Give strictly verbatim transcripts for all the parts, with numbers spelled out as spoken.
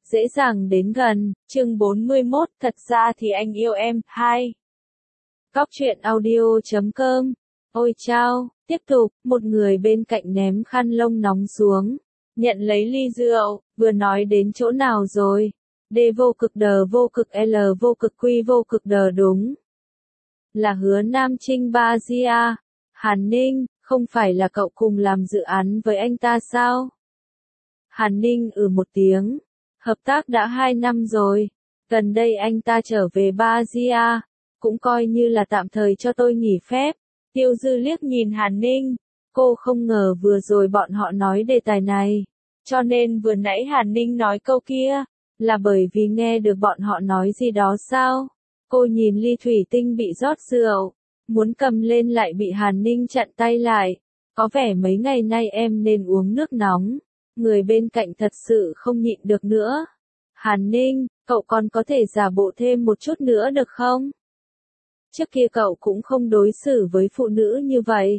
dễ dàng đến gần, chương bốn mươi mốt, thật ra thì anh yêu em, hai. Góc truyện audio chấm com. Ôi chao, tiếp tục, một người bên cạnh ném khăn lông nóng xuống, nhận lấy ly rượu, vừa nói đến chỗ nào rồi? D vô cực đờ vô cực L vô cực quy vô cực đờ đúng. Là Hứa Nam Trinh ba Gia. Hàn Ninh, không phải là cậu cùng làm dự án với anh ta sao? Hàn Ninh ừ một tiếng. Hợp tác đã hai năm rồi. Gần đây anh ta trở về Ba Gia. Cũng coi như là tạm thời cho tôi nghỉ phép. Tiêu Dư liếc nhìn Hàn Ninh. Cô không ngờ vừa rồi bọn họ nói đề tài này. Cho nên vừa nãy Hàn Ninh nói câu kia. Là bởi vì nghe được bọn họ nói gì đó sao? Cô nhìn ly thủy tinh bị rót rượu. Muốn cầm lên lại bị Hàn Ninh chặn tay lại. Có vẻ mấy ngày nay em nên uống nước nóng. Người bên cạnh thật sự không nhịn được nữa. Hàn Ninh, cậu còn có thể giả bộ thêm một chút nữa được không? Trước kia cậu cũng không đối xử với phụ nữ như vậy.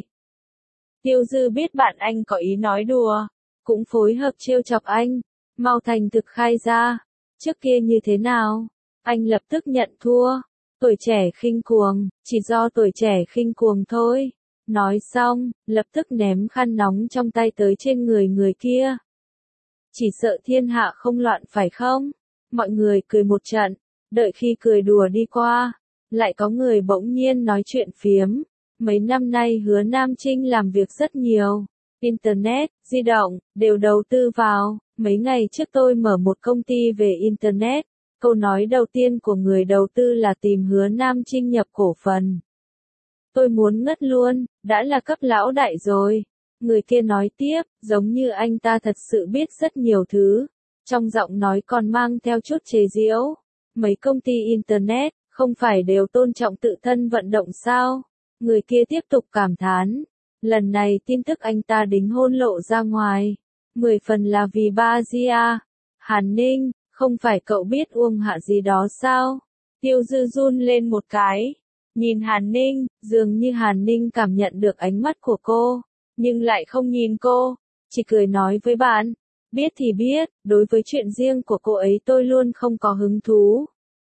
Tiêu Dư biết bạn anh có ý nói đùa. Cũng phối hợp trêu chọc anh. Mau thành thực khai ra. Trước kia như thế nào? Anh lập tức nhận thua. Tuổi trẻ khinh cuồng, chỉ do tuổi trẻ khinh cuồng thôi. Nói xong, lập tức ném khăn nóng trong tay tới trên người người kia. Chỉ sợ thiên hạ không loạn phải không? Mọi người cười một trận, đợi khi cười đùa đi qua, lại có người bỗng nhiên nói chuyện phiếm. Mấy năm nay Hứa Nam Trinh làm việc rất nhiều. Internet, di động, đều đầu tư vào. Mấy ngày trước tôi mở một công ty về Internet. Câu nói đầu tiên của người đầu tư là tìm Hứa Nam Trinh nhập cổ phần. Tôi muốn ngất luôn, đã là cấp lão đại rồi. Người kia nói tiếp, giống như anh ta thật sự biết rất nhiều thứ. Trong giọng nói còn mang theo chút chế giễu. Mấy công ty Internet, không phải đều tôn trọng tự thân vận động sao? Người kia tiếp tục cảm thán. Lần này tin tức anh ta đính hôn lộ ra ngoài. Mười phần là vì Ba Gia. Hàn Ninh, không phải cậu biết Uông Hạ gì đó sao? Tiêu Dư run lên một cái. Nhìn Hàn Ninh, dường như Hàn Ninh cảm nhận được ánh mắt của cô. Nhưng lại không nhìn cô. Chỉ cười nói với bạn. Biết thì biết, đối với chuyện riêng của cô ấy tôi luôn không có hứng thú.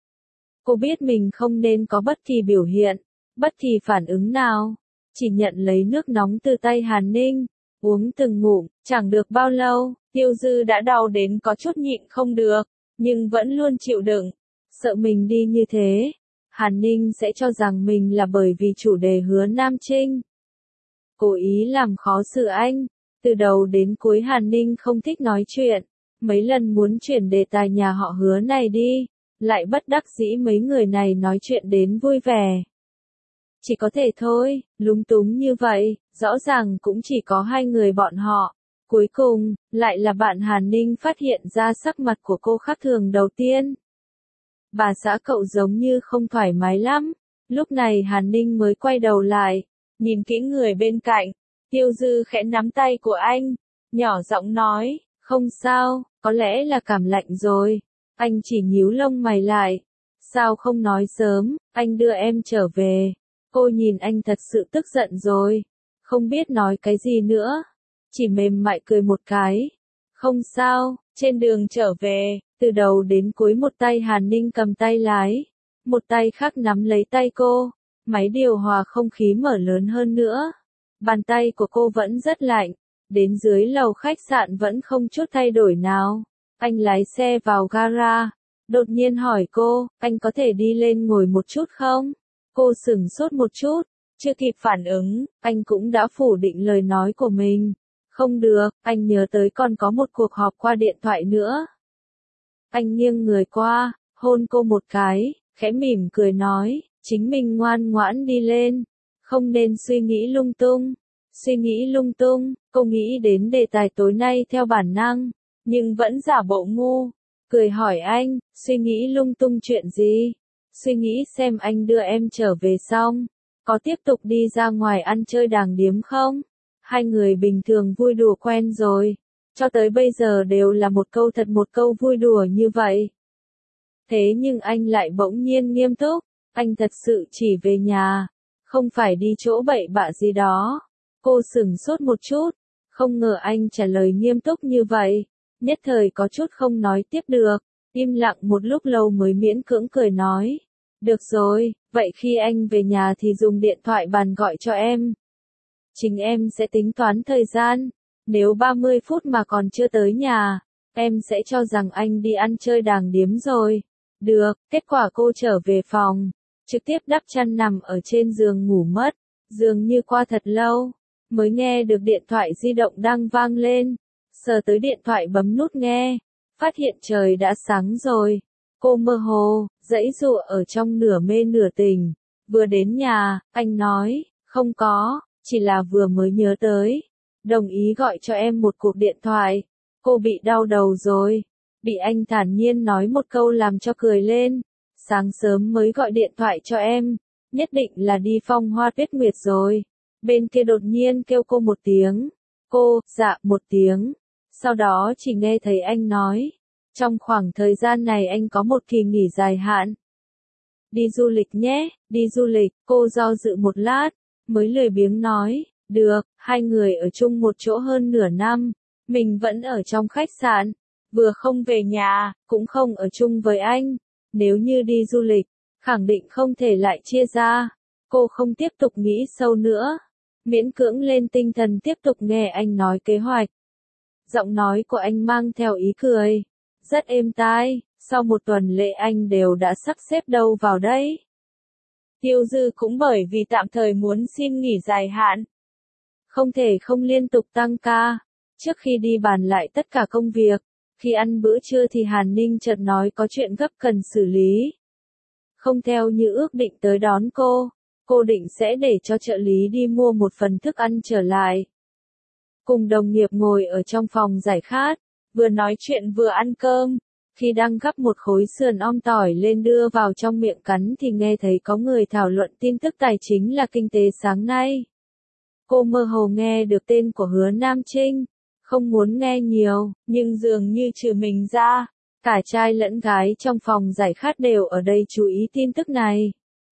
Cô biết mình không nên có bất kỳ biểu hiện, bất kỳ phản ứng nào. Chỉ nhận lấy nước nóng từ tay Hàn Ninh. Uống từng ngụm, chẳng được bao lâu, Tiêu Dư đã đau đến có chút nhịn không được. Nhưng vẫn luôn chịu đựng. Sợ mình đi như thế. Hàn Ninh sẽ cho rằng mình là bởi vì chủ đề Hứa Nam Trinh. Cố ý làm khó xử anh. Từ đầu đến cuối Hàn Ninh không thích nói chuyện. Mấy lần muốn chuyển đề tài nhà họ Hứa này đi. Lại bất đắc dĩ mấy người này nói chuyện đến vui vẻ. Chỉ có thể thôi, lúng túng như vậy, rõ ràng cũng chỉ có hai người bọn họ. Cuối cùng, lại là bạn Hàn Ninh phát hiện ra sắc mặt của cô khác thường đầu tiên. Bà xã cậu giống như không thoải mái lắm. Lúc này Hàn Ninh mới quay đầu lại, nhìn kỹ người bên cạnh. Tiêu Dư khẽ nắm tay của anh, nhỏ giọng nói, không sao, có lẽ là cảm lạnh rồi. Anh chỉ nhíu lông mày lại. Sao không nói sớm, anh đưa em trở về. Cô nhìn anh thật sự tức giận rồi. Không biết nói cái gì nữa. Chỉ mềm mại cười một cái. Không sao, trên đường trở về, từ đầu đến cuối một tay Hàn Ninh cầm tay lái. Một tay khác nắm lấy tay cô. Máy điều hòa không khí mở lớn hơn nữa. Bàn tay của cô vẫn rất lạnh. Đến dưới lầu khách sạn vẫn không chút thay đổi nào. Anh lái xe vào gara. Đột nhiên hỏi cô, anh có thể đi lên ngồi một chút không? Cô sửng sốt một chút. Chưa kịp phản ứng, anh cũng đã phủ định lời nói của mình. Không được, anh nhớ tới còn có một cuộc họp qua điện thoại nữa. Anh nghiêng người qua, hôn cô một cái, khẽ mỉm cười nói, chính mình ngoan ngoãn đi lên. Không nên suy nghĩ lung tung. Suy nghĩ lung tung, cô nghĩ đến đề tài tối nay theo bản năng, nhưng vẫn giả bộ ngu. Cười hỏi anh, suy nghĩ lung tung chuyện gì? Suy nghĩ xem anh đưa em trở về xong, có tiếp tục đi ra ngoài ăn chơi đàng điếm không? Hai người bình thường vui đùa quen rồi, cho tới bây giờ đều là một câu thật một câu vui đùa như vậy. Thế nhưng anh lại bỗng nhiên nghiêm túc, anh thật sự chỉ về nhà, không phải đi chỗ bậy bạ gì đó. Cô sửng sốt một chút, không ngờ anh trả lời nghiêm túc như vậy, nhất thời có chút không nói tiếp được. Im lặng một lúc lâu mới miễn cưỡng cười nói. Được rồi, vậy khi anh về nhà thì dùng điện thoại bàn gọi cho em. Chính em sẽ tính toán thời gian. Nếu ba mươi phút mà còn chưa tới nhà, em sẽ cho rằng anh đi ăn chơi đàng điếm rồi. Được, kết quả cô trở về phòng, trực tiếp đắp chăn nằm ở trên giường ngủ mất. Dường như qua thật lâu, mới nghe được điện thoại di động đang vang lên. Sờ tới điện thoại bấm nút nghe, phát hiện trời đã sáng rồi. Cô mơ hồ, giãy giụa ở trong nửa mê nửa tỉnh. Vừa đến nhà, anh nói, không có, chỉ là vừa mới nhớ tới. Đồng ý gọi cho em một cuộc điện thoại. Cô bị đau đầu rồi. Bị anh thản nhiên nói một câu làm cho cười lên. Sáng sớm mới gọi điện thoại cho em. Nhất định là đi phong hoa tuyết nguyệt rồi. Bên kia đột nhiên kêu cô một tiếng. Cô, dạ, một tiếng. Sau đó chỉ nghe thấy anh nói. Trong khoảng thời gian này anh có một kỳ nghỉ dài hạn. Đi du lịch nhé, đi du lịch. Cô do dự một lát, mới lười biếng nói. Được, hai người ở chung một chỗ hơn nửa năm. Mình vẫn ở trong khách sạn. Vừa không về nhà, cũng không ở chung với anh. Nếu như đi du lịch, khẳng định không thể lại chia ra. Cô không tiếp tục nghĩ sâu nữa. Miễn cưỡng lên tinh thần tiếp tục nghe anh nói kế hoạch. Giọng nói của anh mang theo ý cười. Rất êm tai, sau một tuần lễ anh đều đã sắp xếp đâu vào đây. Tiêu Dư cũng bởi vì tạm thời muốn xin nghỉ dài hạn. Không thể không liên tục tăng ca. Trước khi đi bàn lại tất cả công việc, khi ăn bữa trưa thì Hàn Ninh chợt nói có chuyện gấp cần xử lý. Không theo như ước định tới đón cô, cô định sẽ để cho trợ lý đi mua một phần thức ăn trở lại. Cùng đồng nghiệp ngồi ở trong phòng giải khát, vừa nói chuyện vừa ăn cơm. Khi đang gắp một khối sườn om tỏi lên đưa vào trong miệng cắn thì nghe thấy có người thảo luận tin tức tài chính là kinh tế sáng nay. Cô mơ hồ nghe được tên của Hứa Nam Trinh, không muốn nghe nhiều, nhưng dường như trừ mình ra, cả trai lẫn gái trong phòng giải khát đều ở đây chú ý tin tức này.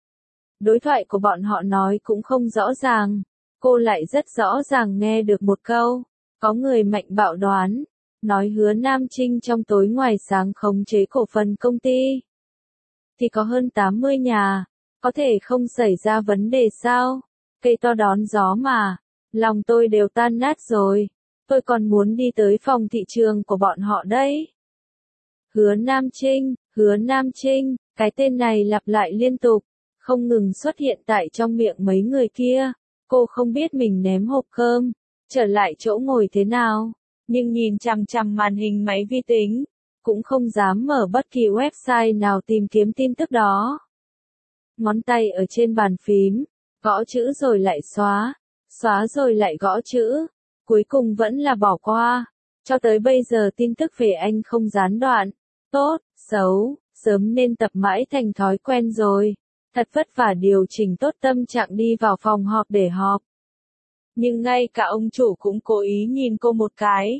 Đối thoại của bọn họ nói cũng không rõ ràng, cô lại rất rõ ràng nghe được một câu, có người mạnh bạo đoán, nói Hứa Nam Trinh trong tối ngoài sáng khống chế cổ phần công ty. Thì có hơn tám mươi nhà, có thể không xảy ra vấn đề sao? Cây to đón gió mà, lòng tôi đều tan nát rồi, tôi còn muốn đi tới phòng thị trường của bọn họ đấy. Hứa Nam Trinh, Hứa Nam Trinh, cái tên này lặp lại liên tục, không ngừng xuất hiện tại trong miệng mấy người kia. Cô không biết mình ném hộp cơm, trở lại chỗ ngồi thế nào, nhưng nhìn chằm chằm màn hình máy vi tính, cũng không dám mở bất kỳ website nào tìm kiếm tin tức đó. Ngón tay ở trên bàn phím, gõ chữ rồi lại xóa, xóa rồi lại gõ chữ, cuối cùng vẫn là bỏ qua. Cho tới bây giờ tin tức về anh không gián đoạn, tốt, xấu, sớm nên tập mãi thành thói quen rồi. Thật vất vả điều chỉnh tốt tâm trạng đi vào phòng họp để họp. Nhưng ngay cả ông chủ cũng cố ý nhìn cô một cái.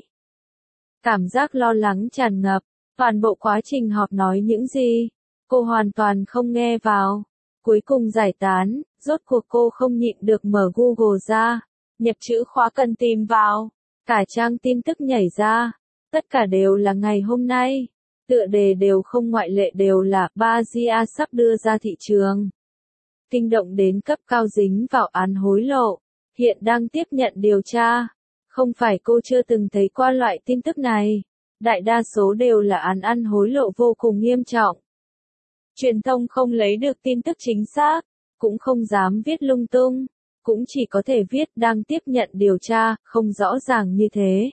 Cảm giác lo lắng tràn ngập, toàn bộ quá trình họp nói những gì, cô hoàn toàn không nghe vào. Cuối cùng giải tán, rốt cuộc cô không nhịn được mở Google ra, nhập chữ khóa cần tìm vào, cả trang tin tức nhảy ra, tất cả đều là ngày hôm nay. Tựa đề đều không ngoại lệ đều là Bazia sắp đưa ra thị trường. Kinh động đến cấp cao dính vào án hối lộ, hiện đang tiếp nhận điều tra. Không phải cô chưa từng thấy qua loại tin tức này, đại đa số đều là án ăn hối lộ vô cùng nghiêm trọng. Truyền thông không lấy được tin tức chính xác, cũng không dám viết lung tung, cũng chỉ có thể viết đang tiếp nhận điều tra, không rõ ràng như thế.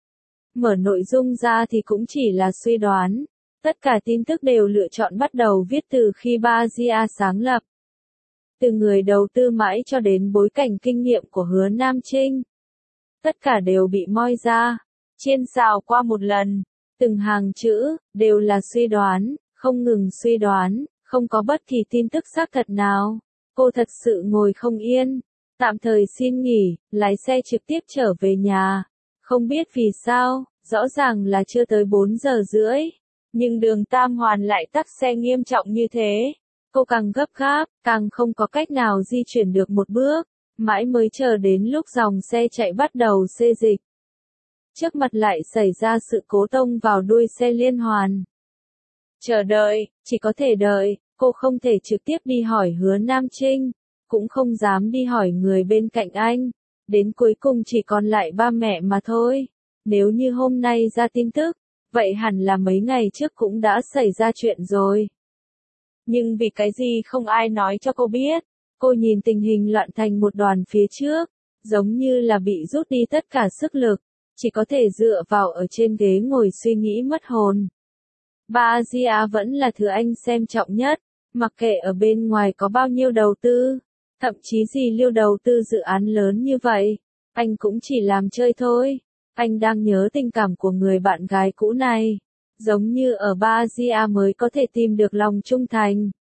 Mở nội dung ra thì cũng chỉ là suy đoán. Tất cả tin tức đều lựa chọn bắt đầu viết từ khi Bazia sáng lập. Từ người đầu tư mãi cho đến bối cảnh kinh nghiệm của Hứa Nam Trinh. Tất cả đều bị moi ra, chiên xào qua một lần. Từng hàng chữ, đều là suy đoán, không ngừng suy đoán, không có bất kỳ tin tức xác thật nào. Cô thật sự ngồi không yên, tạm thời xin nghỉ, lái xe trực tiếp trở về nhà. Không biết vì sao, rõ ràng là chưa tới bốn giờ rưỡi, nhưng đường Tam Hoàn lại tắc xe nghiêm trọng như thế. Cô càng gấp gáp, càng không có cách nào di chuyển được một bước, mãi mới chờ đến lúc dòng xe chạy bắt đầu xê dịch. Trước mặt lại xảy ra sự cố tông vào đuôi xe liên hoàn. Chờ đợi, chỉ có thể đợi, cô không thể trực tiếp đi hỏi Hứa Nam Trinh, cũng không dám đi hỏi người bên cạnh anh. Đến cuối cùng chỉ còn lại ba mẹ mà thôi. Nếu như hôm nay ra tin tức, vậy hẳn là mấy ngày trước cũng đã xảy ra chuyện rồi. Nhưng vì cái gì không ai nói cho cô biết. Cô nhìn tình hình loạn thành một đoàn phía trước, giống như là bị rút đi tất cả sức lực, chỉ có thể dựa vào ở trên ghế ngồi suy nghĩ mất hồn. Ba Asia vẫn là thứ anh xem trọng nhất, mặc kệ ở bên ngoài có bao nhiêu đầu tư, thậm chí gì liêu đầu tư dự án lớn như vậy, anh cũng chỉ làm chơi thôi. Anh đang nhớ tình cảm của người bạn gái cũ này, giống như ở Ba Asia mới có thể tìm được lòng trung thành.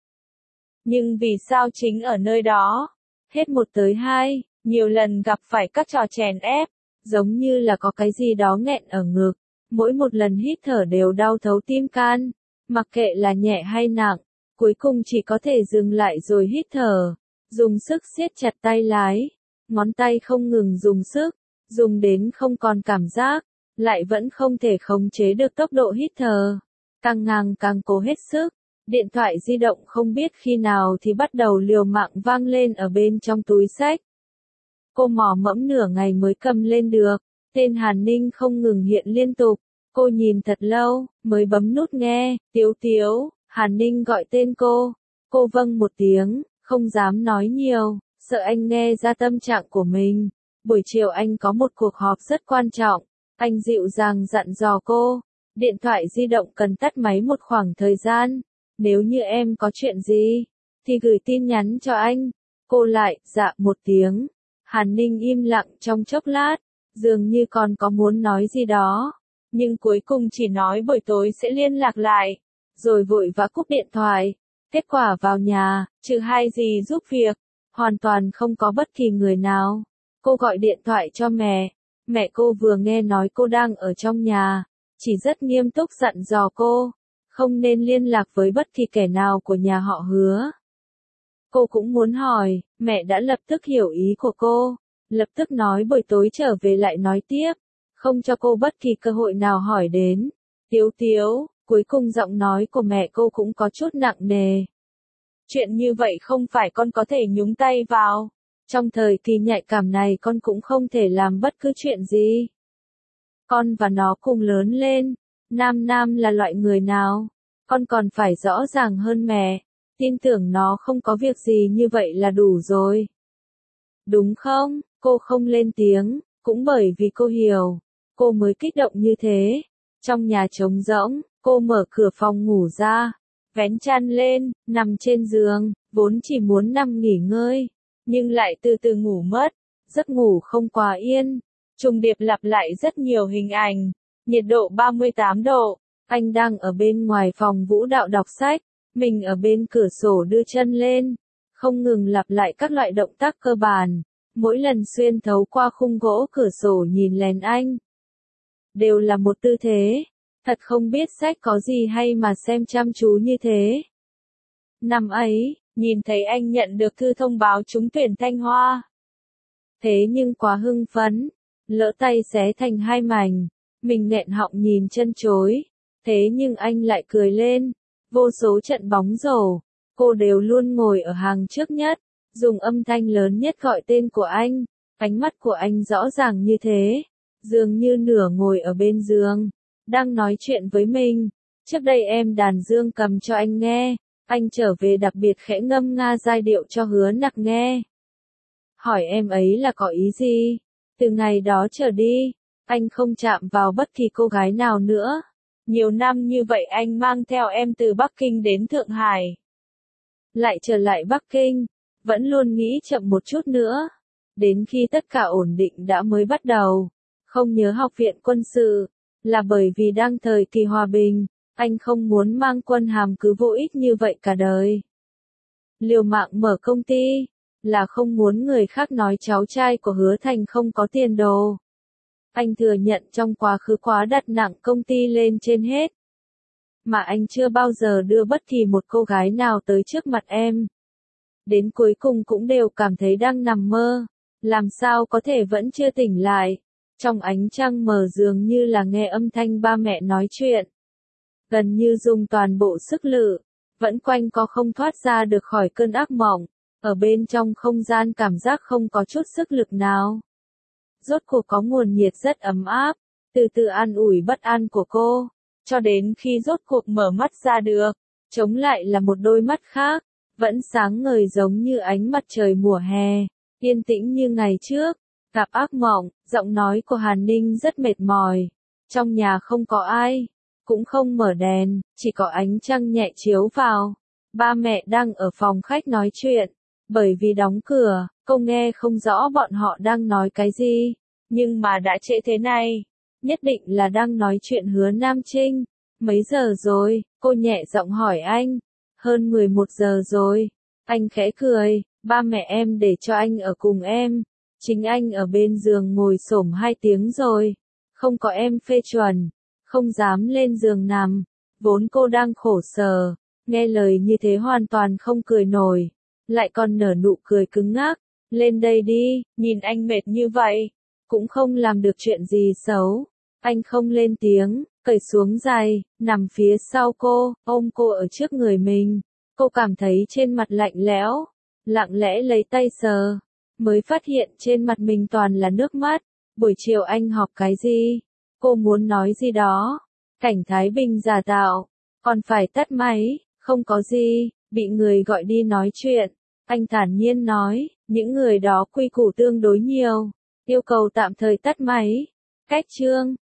Nhưng vì sao chính ở nơi đó, hết một tới hai, nhiều lần gặp phải các trò chèn ép, giống như là có cái gì đó nghẹn ở ngực, mỗi một lần hít thở đều đau thấu tim can, mặc kệ là nhẹ hay nặng, cuối cùng chỉ có thể dừng lại rồi hít thở, dùng sức siết chặt tay lái, ngón tay không ngừng dùng sức, dùng đến không còn cảm giác, lại vẫn không thể khống chế được tốc độ hít thở, càng ngang càng cố hết sức. Điện thoại di động không biết khi nào thì bắt đầu liều mạng vang lên ở bên trong túi xách. Cô mò mẫm nửa ngày mới cầm lên được, tên Hàn Ninh không ngừng hiện liên tục, cô nhìn thật lâu, mới bấm nút nghe, Tiếu Tiếu, Hàn Ninh gọi tên cô, cô vâng một tiếng, không dám nói nhiều, sợ anh nghe ra tâm trạng của mình. Buổi chiều anh có một cuộc họp rất quan trọng, anh dịu dàng dặn dò cô, điện thoại di động cần tắt máy một khoảng thời gian. Nếu như em có chuyện gì, thì gửi tin nhắn cho anh. Cô lại, dạ một tiếng. Hàn Ninh im lặng trong chốc lát, dường như còn có muốn nói gì đó. Nhưng cuối cùng chỉ nói buổi tối sẽ liên lạc lại. Rồi vội vã cúp điện thoại. Kết quả vào nhà, trừ hai gì giúp việc, hoàn toàn không có bất kỳ người nào. Cô gọi điện thoại cho mẹ. Mẹ cô vừa nghe nói cô đang ở trong nhà, chỉ rất nghiêm túc dặn dò cô. Không nên liên lạc với bất kỳ kẻ nào của nhà họ Hứa. Cô cũng muốn hỏi, mẹ đã lập tức hiểu ý của cô, lập tức nói buổi tối trở về lại nói tiếp, không cho cô bất kỳ cơ hội nào hỏi đến. Tiếu Tiếu, cuối cùng giọng nói của mẹ cô cũng có chút nặng nề. Chuyện như vậy không phải con có thể nhúng tay vào. Trong thời kỳ nhạy cảm này con cũng không thể làm bất cứ chuyện gì. Con và nó cùng lớn lên. Nam Nam là loại người nào? Con còn phải rõ ràng hơn mẹ. Tin tưởng nó không có việc gì như vậy là đủ rồi. Đúng không? Cô không lên tiếng, cũng bởi vì cô hiểu. Cô mới kích động như thế. Trong nhà trống rỗng, cô mở cửa phòng ngủ ra. Vén chăn lên, nằm trên giường, vốn chỉ muốn nằm nghỉ ngơi. Nhưng lại từ từ ngủ mất. Giấc ngủ không quá yên. Trùng điệp lặp lại rất nhiều hình ảnh. Nhiệt độ ba mươi tám độ, anh đang ở bên ngoài phòng vũ đạo đọc sách, mình ở bên cửa sổ đưa chân lên, không ngừng lặp lại các loại động tác cơ bản, mỗi lần xuyên thấu qua khung gỗ cửa sổ nhìn lén anh. Đều là một tư thế, thật không biết sách có gì hay mà xem chăm chú như thế. Năm ấy, nhìn thấy anh nhận được thư thông báo trúng tuyển Thanh Hoa. Thế nhưng quá hưng phấn, lỡ tay xé thành hai mảnh. Mình nghẹn họng nhìn chân chối, thế nhưng anh lại cười lên, vô số trận bóng rổ, cô đều luôn ngồi ở hàng trước nhất, dùng âm thanh lớn nhất gọi tên của anh, ánh mắt của anh rõ ràng như thế, dường như nửa ngồi ở bên giường, đang nói chuyện với mình. Trước đây em đàn dương cầm cho anh nghe, anh trở về đặc biệt khẽ ngâm nga giai điệu cho Hứa Nặc nghe. Hỏi em ấy là có ý gì? Từ ngày đó trở đi, anh không chạm vào bất kỳ cô gái nào nữa. Nhiều năm như vậy anh mang theo em từ Bắc Kinh đến Thượng Hải. Lại trở lại Bắc Kinh, vẫn luôn nghĩ chậm một chút nữa. Đến khi tất cả ổn định đã mới bắt đầu. Không nhớ học viện quân sự, là bởi vì đang thời kỳ hòa bình, anh không muốn mang quân hàm cứ vô ích như vậy cả đời. Liều mạng mở công ty, là không muốn người khác nói cháu trai của Hứa Thành không có tiền đồ. Anh thừa nhận trong quá khứ quá đặt nặng công ty lên trên hết. Mà anh chưa bao giờ đưa bất kỳ một cô gái nào tới trước mặt em. Đến cuối cùng cũng đều cảm thấy đang nằm mơ. Làm sao có thể vẫn chưa tỉnh lại. Trong ánh trăng mờ dường như là nghe âm thanh ba mẹ nói chuyện. gần như dùng toàn bộ sức lực, vẫn quanh co không thoát ra được khỏi cơn ác mộng, ở bên trong không gian cảm giác không có chút sức lực nào. Rốt cuộc có nguồn nhiệt rất ấm áp, từ từ an ủi bất an của cô, cho đến khi rốt cuộc mở mắt ra được, chống lại là một đôi mắt khác, vẫn sáng ngời giống như ánh mặt trời mùa hè, yên tĩnh như ngày trước. Gặp ác mộng, giọng nói của Hàn Ninh rất mệt mỏi. Trong nhà không có ai, cũng không mở đèn, chỉ có ánh trăng nhẹ chiếu vào. Ba mẹ đang ở phòng khách nói chuyện, bởi vì đóng cửa, cô nghe không rõ bọn họ đang nói cái gì, nhưng mà đã trễ thế này, nhất định là đang nói chuyện Hứa Nam Trinh. Mấy giờ rồi? Cô nhẹ giọng hỏi anh. Hơn mười một giờ rồi. Anh khẽ cười, ba mẹ em để cho anh ở cùng em. Chính anh ở bên giường ngồi xổm hai tiếng rồi. Không có em phê chuẩn, không dám lên giường nằm. Vốn cô đang khổ sở, nghe lời như thế hoàn toàn không cười nổi, lại còn nở nụ cười cứng ngắc. Lên đây đi, nhìn anh mệt như vậy, cũng không làm được chuyện gì xấu. Anh không lên tiếng, cởi xuống giày, nằm phía sau cô, ôm cô ở trước người mình. Cô cảm thấy trên mặt lạnh lẽo, lặng lẽ lấy tay sờ, mới phát hiện trên mặt mình toàn là nước mắt. Buổi chiều anh học cái gì? Cô muốn nói gì đó. Cảnh Thái Bình giả tạo, còn phải tắt máy, không có gì, bị người gọi đi nói chuyện. Anh thản nhiên nói, những người đó quy củ tương đối nhiều, yêu cầu tạm thời tắt máy. Cách chương